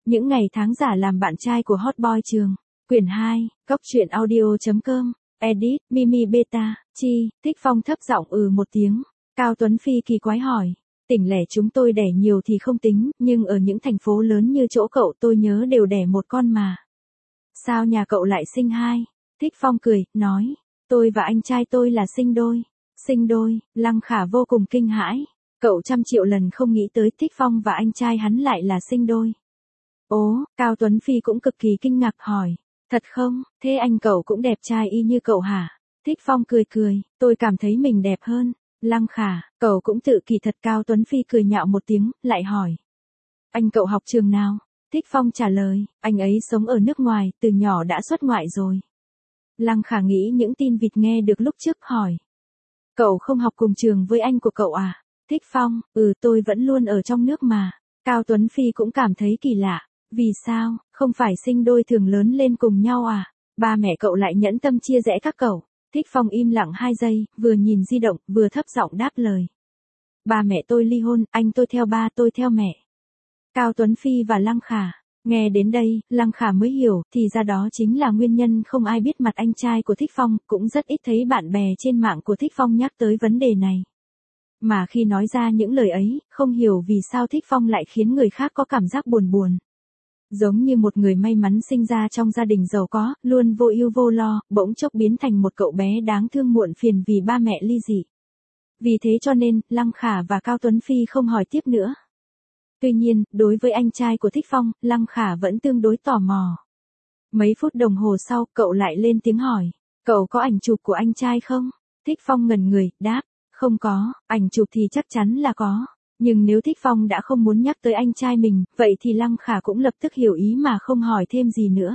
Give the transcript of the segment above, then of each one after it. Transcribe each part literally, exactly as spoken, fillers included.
Những ngày tháng giả làm bạn trai của hot boy trường. Quyển hai, góc truyện audio.com, edit, Mimi Beta, Chi, Thích Phong thấp giọng ừ một tiếng. Cao Tuấn Phi kỳ quái hỏi. Tỉnh lẻ chúng tôi đẻ nhiều thì không tính, nhưng ở những thành phố lớn như chỗ cậu tôi nhớ đều đẻ một con mà. Sao nhà cậu lại sinh hai? Thích Phong cười, nói. Tôi và anh trai tôi là sinh đôi. Sinh đôi, Lăng Khả vô cùng kinh hãi. Cậu trăm triệu lần không nghĩ tới Thích Phong và anh trai hắn lại là sinh đôi. Ố, Cao Tuấn Phi cũng cực kỳ kinh ngạc hỏi. Thật không, thế anh cậu cũng đẹp trai y như cậu hả? Thích Phong cười cười, tôi cảm thấy mình đẹp hơn. Lăng Khả, cậu cũng tự kỳ thật. Cao Tuấn Phi cười nhạo một tiếng, lại hỏi. Anh cậu học trường nào? Thích Phong trả lời, anh ấy sống ở nước ngoài, từ nhỏ đã xuất ngoại rồi. Lăng Khả nghĩ những tin vịt nghe được lúc trước hỏi. Cậu không học cùng trường với anh của cậu à? Thích Phong, ừ tôi vẫn luôn ở trong nước mà. Cao Tuấn Phi cũng cảm thấy kỳ lạ. Vì sao, không phải sinh đôi thường lớn lên cùng nhau à? Ba mẹ cậu lại nhẫn tâm chia rẽ các cậu. Thích Phong im lặng hai giây, vừa nhìn di động, vừa thấp giọng đáp lời. Ba mẹ tôi ly hôn, anh tôi theo ba tôi theo mẹ. Cao Tuấn Phi và Lăng Khả. Nghe đến đây, Lăng Khả mới hiểu, thì ra đó chính là nguyên nhân không ai biết mặt anh trai của Thích Phong, cũng rất ít thấy bạn bè trên mạng của Thích Phong nhắc tới vấn đề này. Mà khi nói ra những lời ấy, không hiểu vì sao Thích Phong lại khiến người khác có cảm giác buồn buồn. Giống như một người may mắn sinh ra trong gia đình giàu có, luôn vô ưu vô lo, bỗng chốc biến thành một cậu bé đáng thương muộn phiền vì ba mẹ ly dị. Vì thế cho nên, Lăng Khả và Cao Tuấn Phi không hỏi tiếp nữa. Tuy nhiên, đối với anh trai của Thích Phong, Lăng Khả vẫn tương đối tò mò. Mấy phút đồng hồ sau, cậu lại lên tiếng hỏi. Cậu có ảnh chụp của anh trai không? Thích Phong ngẩn người, đáp. Không có, ảnh chụp thì chắc chắn là có. Nhưng nếu Thích Phong đã không muốn nhắc tới anh trai mình, vậy thì Lăng Khả cũng lập tức hiểu ý mà không hỏi thêm gì nữa.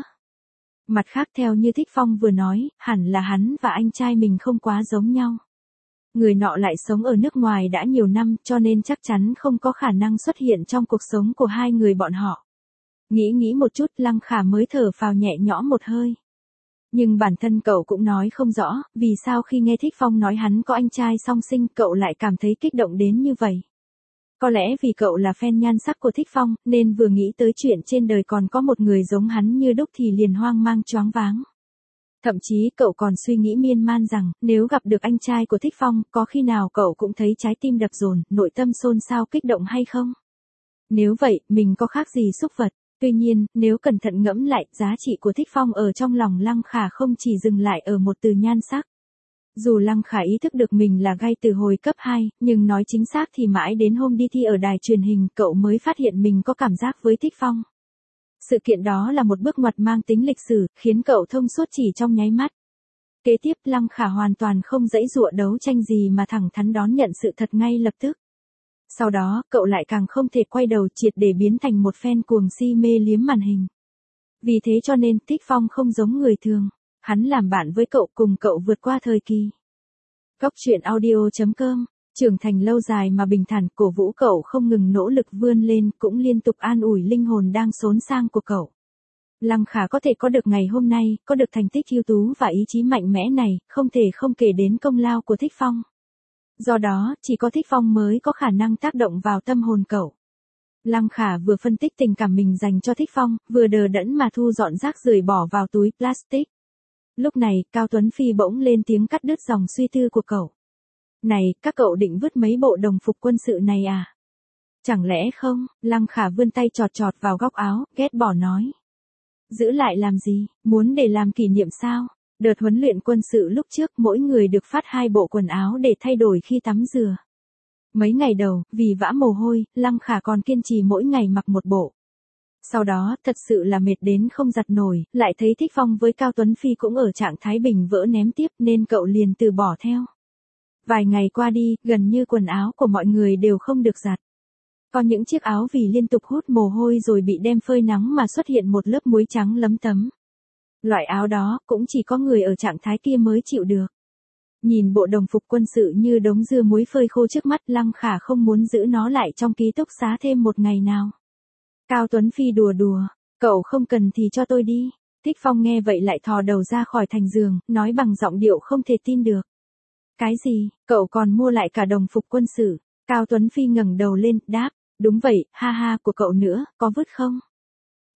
Mặt khác theo như Thích Phong vừa nói, hẳn là hắn và anh trai mình không quá giống nhau. Người nọ lại sống ở nước ngoài đã nhiều năm cho nên chắc chắn không có khả năng xuất hiện trong cuộc sống của hai người bọn họ. Nghĩ nghĩ một chút Lăng Khả mới thở phào nhẹ nhõm một hơi. Nhưng bản thân cậu cũng nói không rõ, vì sao khi nghe Thích Phong nói hắn có anh trai song sinh cậu lại cảm thấy kích động đến như vậy. Có lẽ vì cậu là fan nhan sắc của Thích Phong, nên vừa nghĩ tới chuyện trên đời còn có một người giống hắn như đúc thì liền hoang mang choáng váng. Thậm chí cậu còn suy nghĩ miên man rằng, nếu gặp được anh trai của Thích Phong, có khi nào cậu cũng thấy trái tim đập dồn, nội tâm xôn xao kích động hay không? Nếu vậy, mình có khác gì súc vật? Tuy nhiên, nếu cẩn thận ngẫm lại, giá trị của Thích Phong ở trong lòng Lăng Khả không chỉ dừng lại ở một từ nhan sắc. Dù Lăng Khả ý thức được mình là gay từ hồi cấp hai, nhưng nói chính xác thì mãi đến hôm đi thi ở đài truyền hình cậu mới phát hiện mình có cảm giác với Thích Phong. Sự kiện đó là một bước ngoặt mang tính lịch sử, khiến cậu thông suốt chỉ trong nháy mắt. Kế tiếp Lăng Khả hoàn toàn không dãy dụa đấu tranh gì mà thẳng thắn đón nhận sự thật ngay lập tức. Sau đó, cậu lại càng không thể quay đầu triệt để biến thành một fan cuồng si mê liếm màn hình. Vì thế cho nên Thích Phong không giống người thường. Hắn làm bạn với cậu cùng cậu vượt qua thời kỳ. Góc truyện audio.com, trưởng thành lâu dài mà bình thản cổ vũ cậu không ngừng nỗ lực vươn lên cũng liên tục an ủi linh hồn đang xốn sang của cậu. Lăng Khả có thể có được ngày hôm nay, có được thành tích ưu tú và ý chí mạnh mẽ này, không thể không kể đến công lao của Thích Phong. Do đó, chỉ có Thích Phong mới có khả năng tác động vào tâm hồn cậu. Lăng Khả vừa phân tích tình cảm mình dành cho Thích Phong, vừa đờ đẫn mà thu dọn rác rưởi bỏ vào túi plastic. Lúc này, Cao Tuấn Phi bỗng lên tiếng cắt đứt dòng suy tư của cậu. Này, các cậu định vứt mấy bộ đồng phục quân sự này à? Chẳng lẽ không? Lăng Khả vươn tay chọt chọt vào góc áo, ghét bỏ nói. Giữ lại làm gì, muốn để làm kỷ niệm sao? Đợt huấn luyện quân sự lúc trước mỗi người được phát hai bộ quần áo để thay đổi khi tắm rửa. Mấy ngày đầu, vì vã mồ hôi, Lăng Khả còn kiên trì mỗi ngày mặc một bộ. Sau đó, thật sự là mệt đến không giặt nổi, lại thấy Thích Phong với Cao Tuấn Phi cũng ở trạng thái bình vỡ ném tiếp nên cậu liền từ bỏ theo. Vài ngày qua đi, gần như quần áo của mọi người đều không được giặt. Có những chiếc áo vì liên tục hút mồ hôi rồi bị đem phơi nắng mà xuất hiện một lớp muối trắng lấm tấm. Loại áo đó, cũng chỉ có người ở trạng thái kia mới chịu được. Nhìn bộ đồng phục quân sự như đống dưa muối phơi khô trước mắt Lăng Khả không muốn giữ nó lại trong ký túc xá thêm một ngày nào. Cao Tuấn Phi đùa đùa, cậu không cần thì cho tôi đi. Thích Phong nghe vậy lại thò đầu ra khỏi thành giường, nói bằng giọng điệu không thể tin được. Cái gì, cậu còn mua lại cả đồng phục quân sự? Cao Tuấn Phi ngẩng đầu lên, đáp, đúng vậy, ha ha của cậu nữa, có vứt không?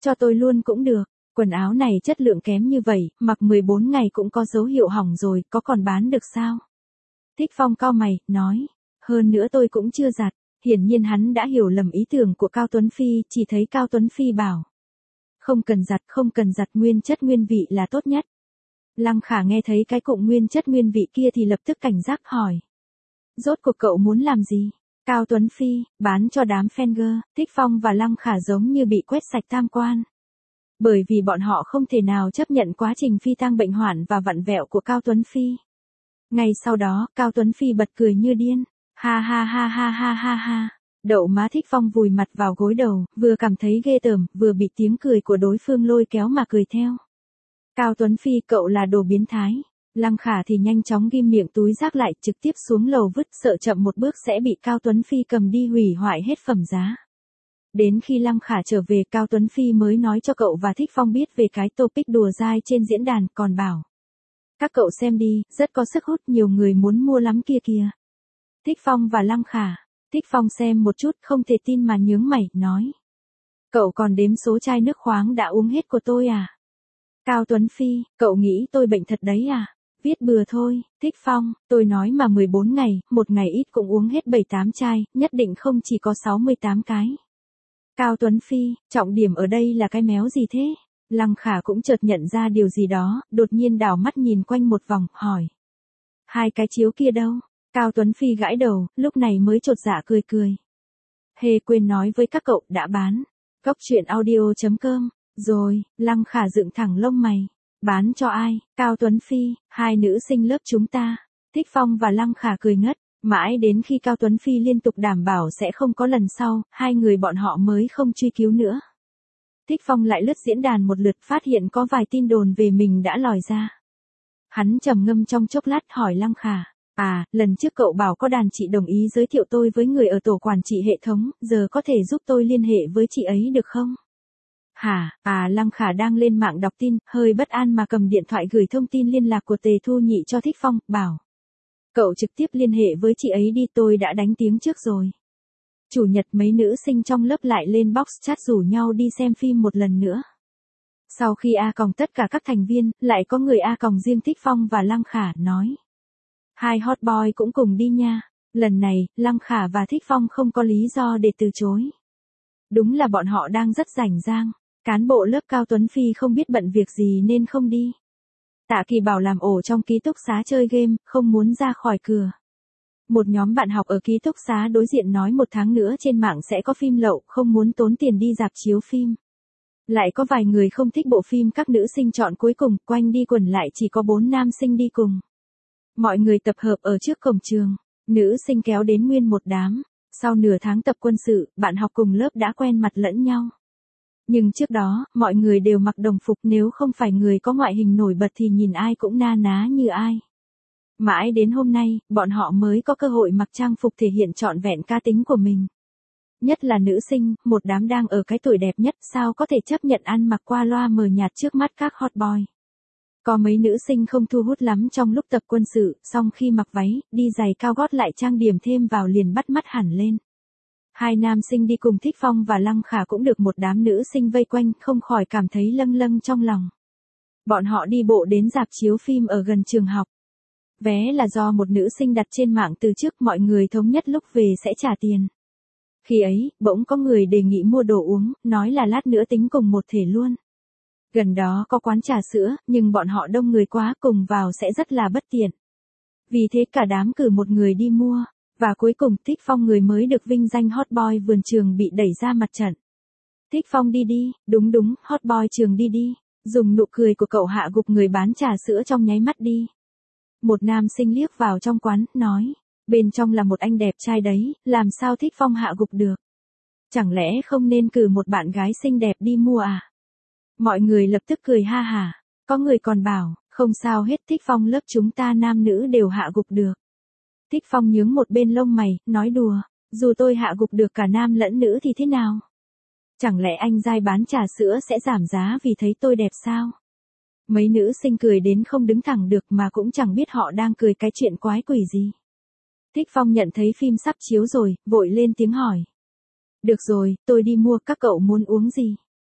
Cho tôi luôn cũng được. Quần áo này chất lượng kém như vậy, mặc mười bốn ngày cũng có dấu hiệu hỏng rồi, có còn bán được sao? Thích Phong cau mày, nói. Hơn nữa tôi cũng chưa giặt. Hiển nhiên hắn đã hiểu lầm ý tưởng của Cao Tuấn Phi, chỉ thấy Cao Tuấn Phi bảo. Không cần giặt, không cần giặt, nguyên chất nguyên vị là tốt nhất. Lăng Khả nghe thấy cái cụm nguyên chất nguyên vị kia thì lập tức cảnh giác hỏi. Rốt cuộc cậu muốn làm gì? Cao Tuấn Phi, bán cho đám Fenger. Thích Phong và Lăng Khả giống như bị quét sạch tam quan. Bởi vì bọn họ không thể nào chấp nhận quá trình phi tang bệnh hoạn và vặn vẹo của Cao Tuấn Phi. Ngay sau đó, Cao Tuấn Phi bật cười như điên. Ha ha ha ha ha ha ha. Đậu má Thích Phong vùi mặt vào gối đầu, vừa cảm thấy ghê tởm, vừa bị tiếng cười của đối phương lôi kéo mà cười theo. Cao Tuấn Phi, cậu là đồ biến thái. Lăng Khả thì nhanh chóng ghim miệng túi rác lại, trực tiếp xuống lầu vứt, sợ chậm một bước sẽ bị Cao Tuấn Phi cầm đi hủy hoại hết phẩm giá. Đến khi Lăng Khả trở về, Cao Tuấn Phi mới nói cho cậu và Thích Phong biết về cái topic đùa dai trên diễn đàn, còn bảo. Các cậu xem đi, rất có sức hút, nhiều người muốn mua lắm kia kìa. Thích Phong và Lăng Khả. Thích Phong xem một chút, không thể tin mà nhướng mày, nói. Cậu còn đếm số chai nước khoáng đã uống hết của tôi à? Cao Tuấn Phi, cậu nghĩ tôi bệnh thật đấy à? Viết bừa thôi. Thích Phong, tôi nói mà mười bốn ngày, một ngày ít cũng uống hết bảy tám chai, nhất định không chỉ có sáu mươi tám cái. Cao Tuấn Phi, trọng điểm ở đây là cái méo gì thế? Lăng Khả cũng chợt nhận ra điều gì đó, đột nhiên đảo mắt nhìn quanh một vòng, hỏi. Hai cái chiếu kia đâu? Cao Tuấn Phi gãi đầu, lúc này mới chột dạ cười cười. Hề quên nói với các cậu, đã bán. Góc truyện audio chấm com. Rồi, Lăng Khả dựng thẳng lông mày. Bán cho ai? Cao Tuấn Phi, hai nữ sinh lớp chúng ta. Thích Phong và Lăng Khả cười ngất. Mãi đến khi Cao Tuấn Phi liên tục đảm bảo sẽ không có lần sau, hai người bọn họ mới không truy cứu nữa. Thích Phong lại lướt diễn đàn một lượt, phát hiện có vài tin đồn về mình đã lòi ra. Hắn trầm ngâm trong chốc lát, hỏi Lăng Khả. À, lần trước cậu bảo có đàn chị đồng ý giới thiệu tôi với người ở tổ quản trị hệ thống, giờ có thể giúp tôi liên hệ với chị ấy được không? Hả? À, Lăng Khả đang lên mạng đọc tin, hơi bất an mà cầm điện thoại gửi thông tin liên lạc của Tề Thu Nhị cho Thích Phong, bảo. Cậu trực tiếp liên hệ với chị ấy đi, tôi đã đánh tiếng trước rồi. Chủ nhật mấy nữ sinh trong lớp lại lên box chat rủ nhau đi xem phim một lần nữa. Sau khi A còng tất cả các thành viên, lại có người A còng riêng Thích Phong và Lăng Khả, nói. Hai hot boy cũng cùng đi nha. Lần này, Lăng Khả và Thích Phong không có lý do để từ chối. Đúng là bọn họ đang rất rảnh rang. Cán bộ lớp Cao Tuấn Phi không biết bận việc gì nên không đi. Tạ Kỳ bảo làm ổ trong ký túc xá chơi game, không muốn ra khỏi cửa. Một nhóm bạn học ở ký túc xá đối diện nói một tháng nữa trên mạng sẽ có phim lậu, không muốn tốn tiền đi rạp chiếu phim. Lại có vài người không thích bộ phim các nữ sinh chọn cuối cùng, quanh đi quẩn lại chỉ có bốn nam sinh đi cùng. Mọi người tập hợp ở trước cổng trường, nữ sinh kéo đến nguyên một đám. Sau nửa tháng tập quân sự, bạn học cùng lớp đã quen mặt lẫn nhau. Nhưng trước đó, mọi người đều mặc đồng phục, nếu không phải người có ngoại hình nổi bật thì nhìn ai cũng na ná như ai. Mãi đến hôm nay, bọn họ mới có cơ hội mặc trang phục thể hiện trọn vẹn cá tính của mình. Nhất là nữ sinh, một đám đang ở cái tuổi đẹp nhất, sao có thể chấp nhận ăn mặc qua loa mờ nhạt trước mắt các hot boy. Có mấy nữ sinh không thu hút lắm trong lúc tập quân sự, song khi mặc váy, đi giày cao gót lại trang điểm thêm vào liền bắt mắt hẳn lên. Hai nam sinh đi cùng Thích Phong và Lăng Khả cũng được một đám nữ sinh vây quanh, không khỏi cảm thấy lâng lâng trong lòng. Bọn họ đi bộ đến rạp chiếu phim ở gần trường học. Vé là do một nữ sinh đặt trên mạng từ trước, mọi người thống nhất lúc về sẽ trả tiền. Khi ấy, bỗng có người đề nghị mua đồ uống, nói là lát nữa tính cùng một thể luôn. Gần đó có quán trà sữa, nhưng bọn họ đông người quá, cùng vào sẽ rất là bất tiện. Vì thế cả đám cử một người đi mua, và cuối cùng Thích Phong, người mới được vinh danh hot boy vườn trường, bị đẩy ra mặt trận. Thích Phong đi đi, đúng đúng, hot boy trường đi đi, dùng nụ cười của cậu hạ gục người bán trà sữa trong nháy mắt đi. Một nam sinh liếc vào trong quán, nói, bên trong là một anh đẹp trai đấy, làm sao Thích Phong hạ gục được? Chẳng lẽ không nên cử một bạn gái xinh đẹp đi mua à? Mọi người lập tức cười ha hả, có người còn bảo, không sao hết, Thích Phong lớp chúng ta nam nữ đều hạ gục được. Thích Phong nhướng một bên lông mày, nói đùa, dù tôi hạ gục được cả nam lẫn nữ thì thế nào? Chẳng lẽ anh giai bán trà sữa sẽ giảm giá vì thấy tôi đẹp sao? Mấy nữ sinh cười đến không đứng thẳng được mà cũng chẳng biết họ đang cười cái chuyện quái quỷ gì. Thích Phong nhận thấy phim sắp chiếu rồi, vội lên tiếng hỏi. Được rồi, tôi đi mua, các cậu muốn uống gì?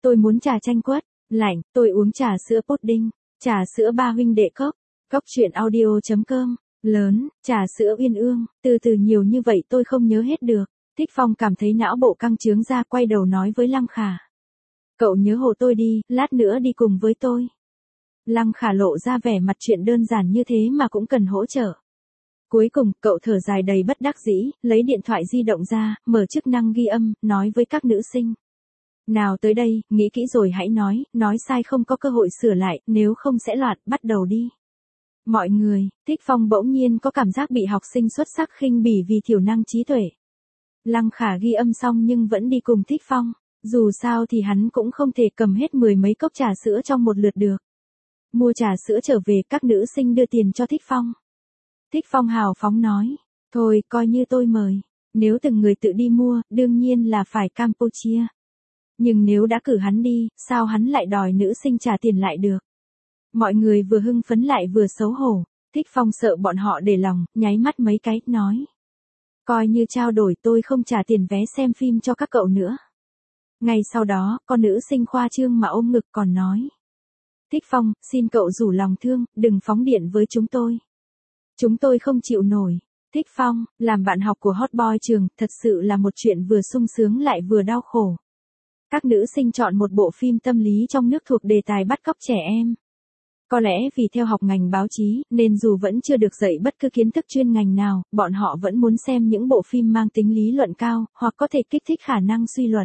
tôi muốn trà chanh quất. Lạnh, tôi uống trà sữa pudding. Trà sữa ba huynh đệ cốc. Cốc truyện audio.com. Lớn, trà sữa uyên ương, từ từ nhiều như vậy tôi không nhớ hết được. Thích Phong cảm thấy não bộ căng trướng ra, quay đầu nói với Lăng Khả. Cậu nhớ hộ tôi đi, lát nữa đi cùng với tôi. Lăng Khả lộ ra vẻ mặt chuyện đơn giản như thế mà cũng cần hỗ trợ. Cuối cùng, cậu thở dài đầy bất đắc dĩ, lấy điện thoại di động ra, mở chức năng ghi âm, nói với các nữ sinh. Nào tới đây, nghĩ kỹ rồi hãy nói, nói sai không có cơ hội sửa lại, nếu không sẽ loạn, bắt đầu đi. Mọi người, Thích Phong bỗng nhiên có cảm giác bị học sinh xuất sắc khinh bỉ vì thiểu năng trí tuệ. Lăng Khả ghi âm xong nhưng vẫn đi cùng Thích Phong, dù sao thì hắn cũng không thể cầm hết mười mấy cốc trà sữa trong một lượt được. Mua trà sữa trở về, các nữ sinh đưa tiền cho Thích Phong. Thích Phong hào phóng nói, thôi coi như tôi mời, nếu từng người tự đi mua, đương nhiên là phải Campuchia. Nhưng nếu đã cử hắn đi, sao hắn lại đòi nữ sinh trả tiền lại được? Mọi người vừa hưng phấn lại vừa xấu hổ, Thích Phong sợ bọn họ để lòng, nháy mắt mấy cái, nói. Coi như trao đổi, tôi không trả tiền vé xem phim cho các cậu nữa. Ngay sau đó, con nữ sinh khoa trương mà ôm ngực còn nói. Thích Phong, xin cậu rủ lòng thương, đừng phóng điện với chúng tôi. Chúng tôi không chịu nổi. Thích Phong, làm bạn học của hot boy trường, thật sự là một chuyện vừa sung sướng lại vừa đau khổ. Các nữ sinh chọn một bộ phim tâm lý trong nước thuộc đề tài bắt cóc trẻ em. Có lẽ vì theo học ngành báo chí, nên dù vẫn chưa được dạy bất cứ kiến thức chuyên ngành nào, bọn họ vẫn muốn xem những bộ phim mang tính lý luận cao, hoặc có thể kích thích khả năng suy luận.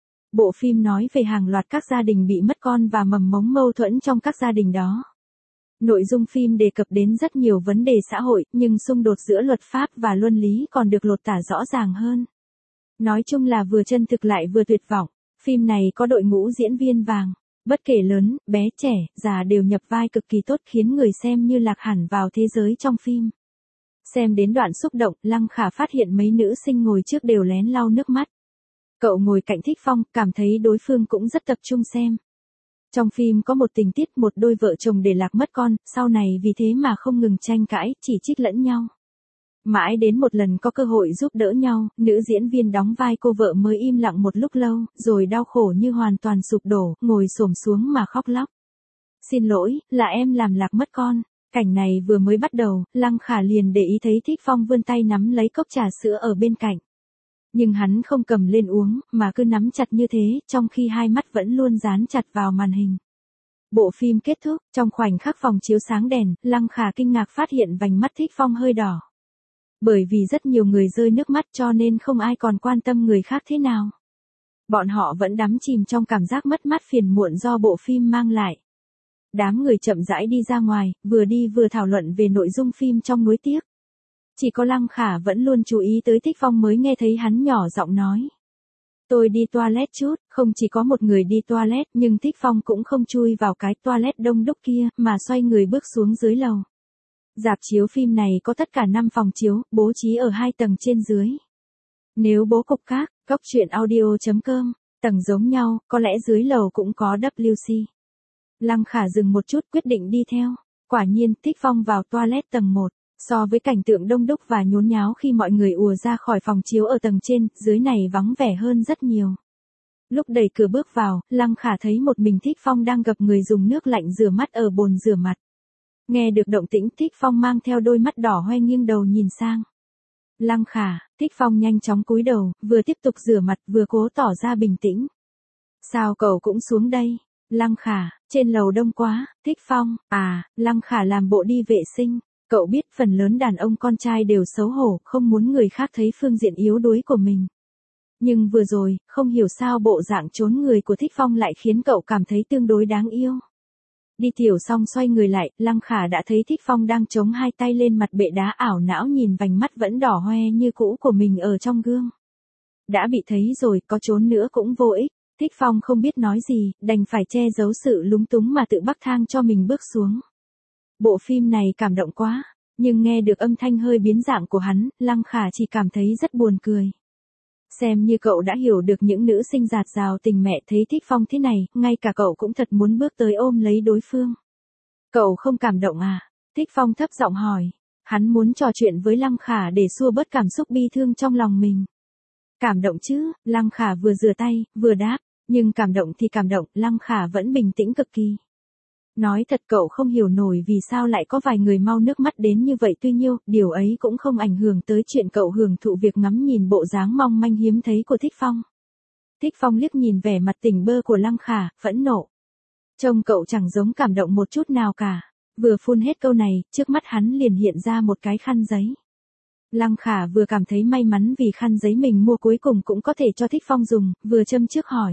Bộ phim nói về hàng loạt các gia đình bị mất con và mầm mống mâu thuẫn trong các gia đình đó. Nội dung phim đề cập đến rất nhiều vấn đề xã hội, nhưng xung đột giữa luật pháp và luân lý còn được lột tả rõ ràng hơn. Nói chung là vừa chân thực lại vừa tuyệt vọng. Phim này có đội ngũ diễn viên vàng. Bất kể lớn, bé, trẻ, già đều nhập vai cực kỳ tốt, khiến người xem như lạc hẳn vào thế giới trong phim. Xem đến đoạn xúc động, Lăng Khả phát hiện mấy nữ sinh ngồi trước đều lén lau nước mắt. Cậu ngồi cạnh Thích Phong, cảm thấy đối phương cũng rất tập trung xem. Trong phim có một tình tiết một đôi vợ chồng để lạc mất con, sau này vì thế mà không ngừng tranh cãi, chỉ trích lẫn nhau. Mãi đến một lần có cơ hội giúp đỡ nhau, nữ diễn viên đóng vai cô vợ mới im lặng một lúc lâu, rồi đau khổ như hoàn toàn sụp đổ, ngồi xổm xuống mà khóc lóc. Xin lỗi, là em làm lạc mất con. Cảnh này vừa mới bắt đầu, Lăng Khả liền để ý thấy Thích Phong vươn tay nắm lấy cốc trà sữa ở bên cạnh. Nhưng hắn không cầm lên uống, mà cứ nắm chặt như thế, trong khi hai mắt vẫn luôn dán chặt vào màn hình. Bộ phim kết thúc, trong khoảnh khắc phòng chiếu sáng đèn, Lăng Khả kinh ngạc phát hiện vành mắt Thích Phong hơi đỏ. Bởi vì rất nhiều người rơi nước mắt cho nên không ai còn quan tâm người khác thế nào. Bọn họ vẫn đắm chìm trong cảm giác mất mát phiền muộn do bộ phim mang lại. Đám người chậm rãi đi ra ngoài, vừa đi vừa thảo luận về nội dung phim trong nuối tiếc. Chỉ có Lăng Khả vẫn luôn chú ý tới Thích Phong mới nghe thấy hắn nhỏ giọng nói. Tôi đi toilet chút, không chỉ có một người đi toilet nhưng Thích Phong cũng không chui vào cái toilet đông đúc kia mà xoay người bước xuống dưới lầu. Rạp chiếu phim này có tất cả năm phòng chiếu, bố trí ở hai tầng trên dưới. Nếu bố cục các, cốc truyện audio.com, tầng giống nhau, có lẽ dưới lầu cũng có W C. Lăng Khả dừng một chút quyết định đi theo. Quả nhiên, Thích Phong vào toilet tầng một. So với cảnh tượng đông đúc và nhốn nháo khi mọi người ùa ra khỏi phòng chiếu ở tầng trên, dưới này vắng vẻ hơn rất nhiều. Lúc đẩy cửa bước vào, Lăng Khả thấy một mình Thích Phong đang gập người dùng nước lạnh rửa mắt ở bồn rửa mặt. Nghe được động tĩnh, Thích Phong mang theo đôi mắt đỏ hoe nghiêng đầu nhìn sang. Lăng Khả, Thích Phong nhanh chóng cúi đầu, vừa tiếp tục rửa mặt vừa cố tỏ ra bình tĩnh. Sao cậu cũng xuống đây? Lăng Khả, trên lầu đông quá. Thích Phong, à, Lăng Khả làm bộ đi vệ sinh. Cậu biết phần lớn đàn ông con trai đều xấu hổ, không muốn người khác thấy phương diện yếu đuối của mình. Nhưng vừa rồi, không hiểu sao bộ dạng trốn người của Thích Phong lại khiến cậu cảm thấy tương đối đáng yêu. Đi tiểu xong xoay người lại, Lăng Khả đã thấy Thích Phong đang chống hai tay lên mặt bệ đá, ảo não nhìn vành mắt vẫn đỏ hoe như cũ của mình ở trong gương. Đã bị thấy rồi, có trốn nữa cũng vô ích. Thích Phong không biết nói gì, đành phải che giấu sự lúng túng mà tự bắc thang cho mình bước xuống. Bộ phim này cảm động quá, nhưng nghe được âm thanh hơi biến dạng của hắn, Lăng Khả chỉ cảm thấy rất buồn cười. Xem như cậu đã hiểu được những nữ sinh dạt dào tình mẹ thấy Thích Phong thế này, ngay cả cậu cũng thật muốn bước tới ôm lấy đối phương. Cậu không cảm động à? Thích Phong thấp giọng hỏi. Hắn muốn trò chuyện với Lăng Khả để xua bớt cảm xúc bi thương trong lòng mình. Cảm động chứ? Lăng Khả vừa rửa tay, vừa đáp. Nhưng cảm động thì cảm động, Lăng Khả vẫn bình tĩnh cực kỳ. Nói thật cậu không hiểu nổi vì sao lại có vài người mau nước mắt đến như vậy, tuy nhiêu, điều ấy cũng không ảnh hưởng tới chuyện cậu hưởng thụ việc ngắm nhìn bộ dáng mong manh hiếm thấy của Thích Phong. Thích Phong liếc nhìn vẻ mặt tỉnh bơ của Lăng Khả, phẫn nộ. Trông cậu chẳng giống cảm động một chút nào cả. Vừa phun hết câu này, trước mắt hắn liền hiện ra một cái khăn giấy. Lăng Khả vừa cảm thấy may mắn vì khăn giấy mình mua cuối cùng cũng có thể cho Thích Phong dùng, vừa châm trước hỏi.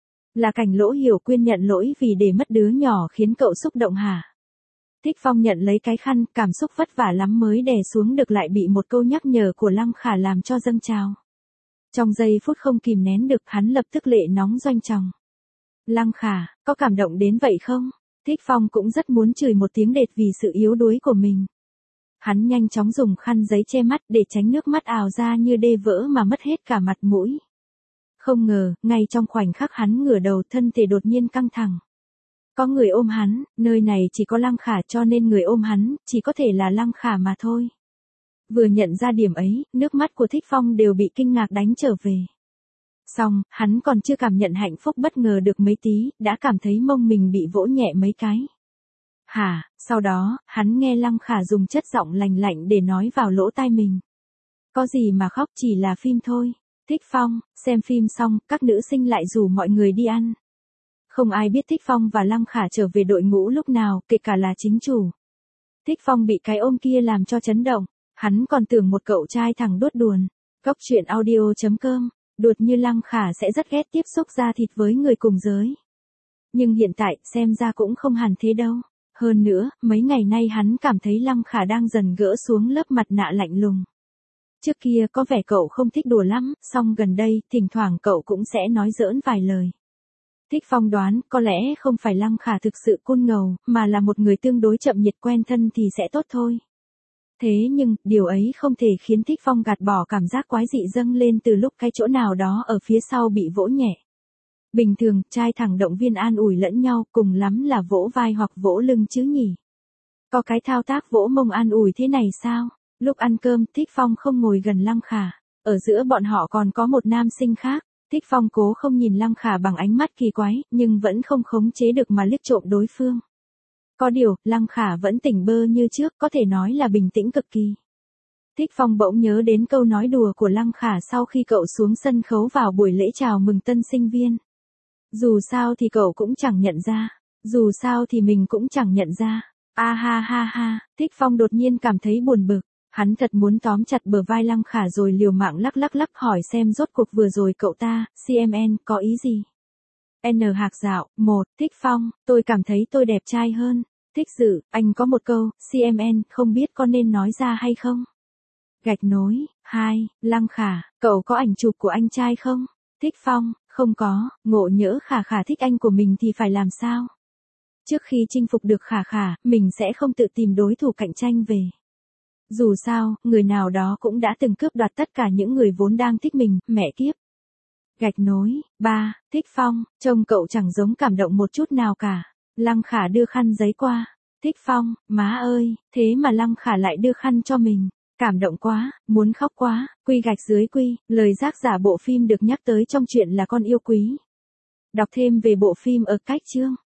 Là Cảnh Lỗ Hiểu Quyên nhận lỗi vì để mất đứa nhỏ khiến cậu xúc động hả? Thích Phong nhận lấy cái khăn, cảm xúc vất vả lắm mới đè xuống được lại bị một câu nhắc nhở của Lăng Khả làm cho dâng trào. Trong giây phút không kìm nén được, hắn lập tức lệ nóng doanh tròng. Lăng Khả, có cảm động đến vậy không? Thích Phong cũng rất muốn chửi một tiếng đệt vì sự yếu đuối của mình. Hắn nhanh chóng dùng khăn giấy che mắt để tránh nước mắt ào ra như đê vỡ mà mất hết cả mặt mũi. Không ngờ, ngay trong khoảnh khắc hắn ngửa đầu, thân thể đột nhiên căng thẳng. Có người ôm hắn, nơi này chỉ có Lăng Khả cho nên người ôm hắn, chỉ có thể là Lăng Khả mà thôi. Vừa nhận ra điểm ấy, nước mắt của Thích Phong đều bị kinh ngạc đánh trở về. Xong, hắn còn chưa cảm nhận hạnh phúc bất ngờ được mấy tí, đã cảm thấy mông mình bị vỗ nhẹ mấy cái. Hả, sau đó, hắn nghe Lăng Khả dùng chất giọng lành lạnh để nói vào lỗ tai mình. Có gì mà khóc, chỉ là phim thôi. Thích Phong, xem phim xong, các nữ sinh lại rủ mọi người đi ăn. Không ai biết Thích Phong và Lăng Khả trở về đội ngũ lúc nào, kể cả là chính chủ. Thích Phong bị cái ôm kia làm cho chấn động, hắn còn tưởng một cậu trai thẳng đuốt đuồn. Cóc truyện audio chấm com, đột như Lăng Khả sẽ rất ghét tiếp xúc da thịt với người cùng giới. Nhưng hiện tại, xem ra cũng không hẳn thế đâu. Hơn nữa, mấy ngày nay hắn cảm thấy Lăng Khả đang dần gỡ xuống lớp mặt nạ lạnh lùng. Trước kia có vẻ cậu không thích đùa lắm, song gần đây, thỉnh thoảng cậu cũng sẽ nói giỡn vài lời. Thích Phong đoán, có lẽ không phải Lăng Khả thực sự côn ngầu, mà là một người tương đối chậm nhiệt, quen thân thì sẽ tốt thôi. Thế nhưng, điều ấy không thể khiến Thích Phong gạt bỏ cảm giác quái dị dâng lên từ lúc cái chỗ nào đó ở phía sau bị vỗ nhẹ. Bình thường, trai thẳng động viên an ủi lẫn nhau, cùng lắm là vỗ vai hoặc vỗ lưng chứ nhỉ. Có cái thao tác vỗ mông an ủi thế này sao? Lúc ăn cơm, Thích Phong không ngồi gần Lăng Khả. Ở giữa bọn họ còn có một nam sinh khác. Thích Phong cố không nhìn Lăng Khả bằng ánh mắt kỳ quái, nhưng vẫn không khống chế được mà liếc trộm đối phương. Có điều, Lăng Khả vẫn tỉnh bơ như trước, có thể nói là bình tĩnh cực kỳ. Thích Phong bỗng nhớ đến câu nói đùa của Lăng Khả sau khi cậu xuống sân khấu vào buổi lễ chào mừng tân sinh viên. Dù sao thì cậu cũng chẳng nhận ra. Dù sao thì mình cũng chẳng nhận ra. A ha ha ha, Thích Phong đột nhiên cảm thấy buồn bực. Hắn thật muốn tóm chặt bờ vai Lăng Khả rồi liều mạng lắc lắc lắc hỏi xem rốt cuộc vừa rồi cậu ta, xê em en, có ý gì? N Hạc Dạo, một, Thích Phong, tôi cảm thấy tôi đẹp trai hơn. Thích Dự, anh có một câu, xê em en, không biết có nên nói ra hay không? Gạch nối, hai, Lăng Khả, cậu có ảnh chụp của anh trai không? Thích Phong, không có, ngộ nhỡ Khả Khả thích anh của mình thì phải làm sao? Trước khi chinh phục được Khả Khả, mình sẽ không tự tìm đối thủ cạnh tranh về. Dù sao, người nào đó cũng đã từng cướp đoạt tất cả những người vốn đang thích mình, mẹ kiếp. Gạch nối, ba, Thích Phong, trông cậu chẳng giống cảm động một chút nào cả. Lăng Khả đưa khăn giấy qua. Thích Phong, má ơi, thế mà Lăng Khả lại đưa khăn cho mình. Cảm động quá, muốn khóc quá, quy gạch dưới quy, lời tác giả bộ phim được nhắc tới trong chuyện là Con Yêu Quý. Đọc thêm về bộ phim ở cách chương.